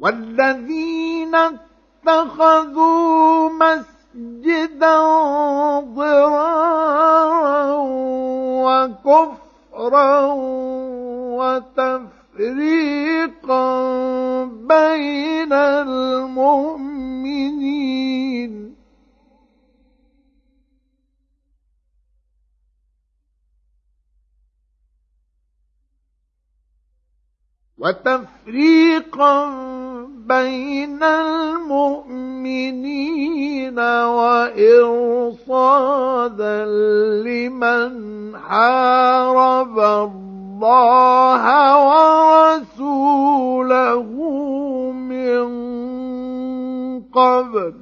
والذين اتخذوا مسجدا ضرارا وكفرا وتفريقا بين المؤمنين وإرصادا لمن حارب الله ورسوله من قبل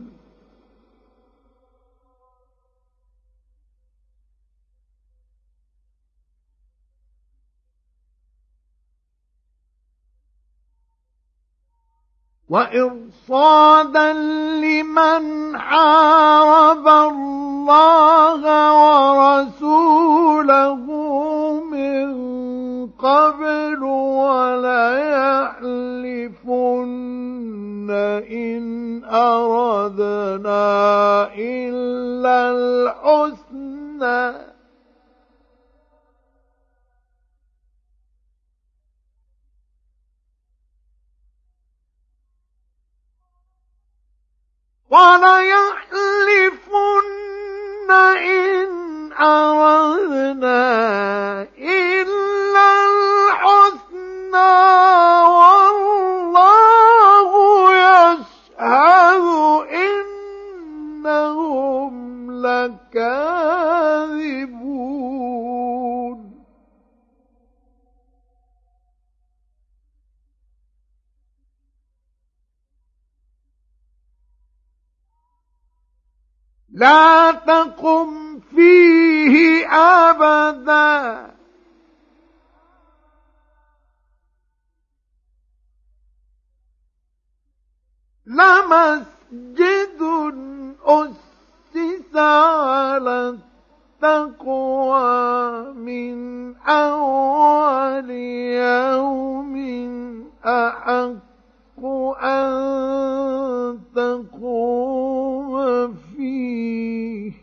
وليحلفن إن أردنا إلا الحسنى والله يشهد إنهم لكاذبون لا تقم فيه أبدا لمسجد أسس على التقوى من أول يوم أحق أن تقوم فيه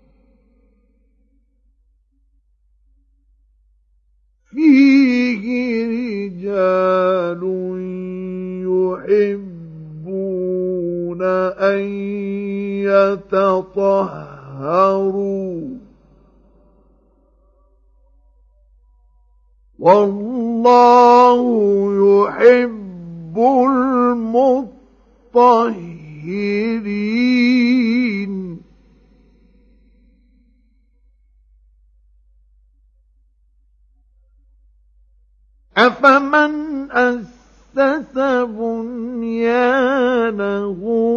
رجال يحبون أن يتطهروا والله يحب المطهرين أفمن أسس بنيانه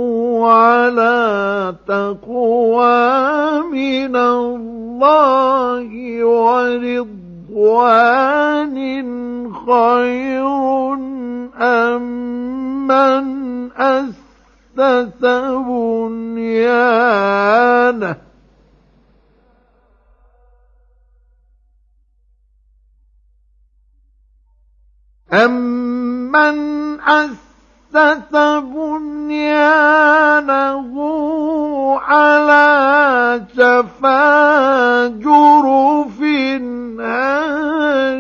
على تقوى من الله ورضوان خير أم من أسس بنيانه على شفا جرف نار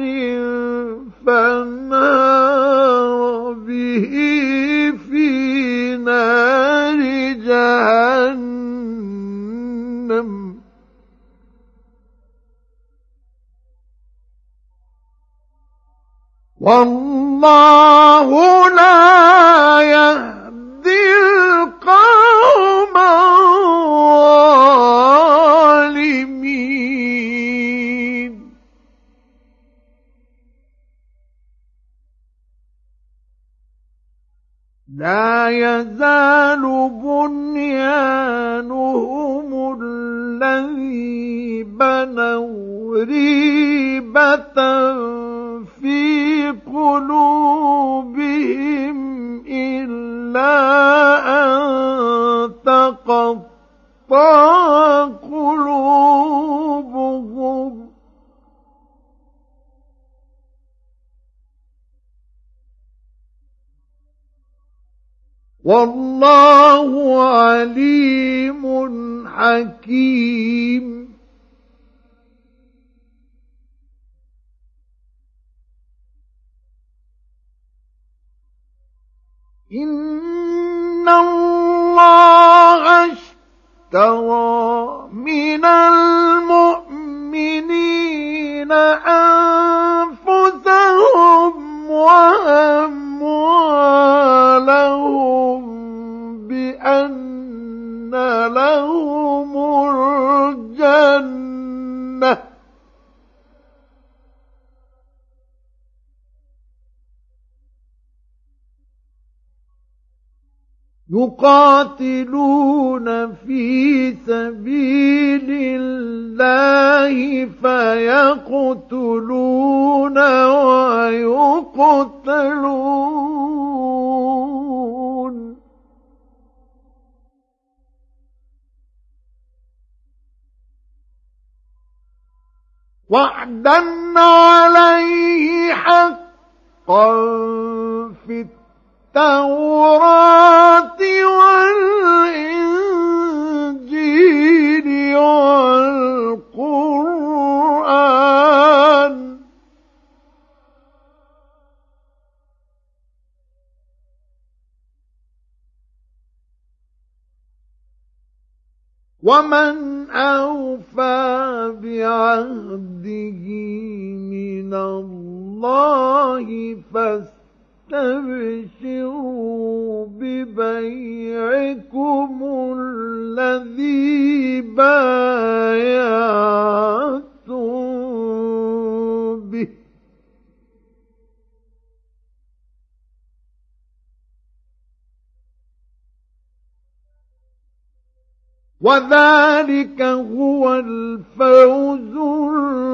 فانهار به في نار جهنم والله لا يهدي القوم الظالمين لا يزال بنيانهم الذي بنوا ريبة في قلوبهم إلا أن تقطع قلوبهم والله عليم حكيم. إن الله اشترى من المؤمنين أنفسهم وأموالهم بأن لهم الجنة يقاتلون في سبيل الله فيقتلون ويقتلون وعدا عليه حقا في التوراة والإنجيل والقرآن ومن أوفى بعهده من الله فاستبشروا ببيعكم الذي بايعتم به وذلك هو الفوز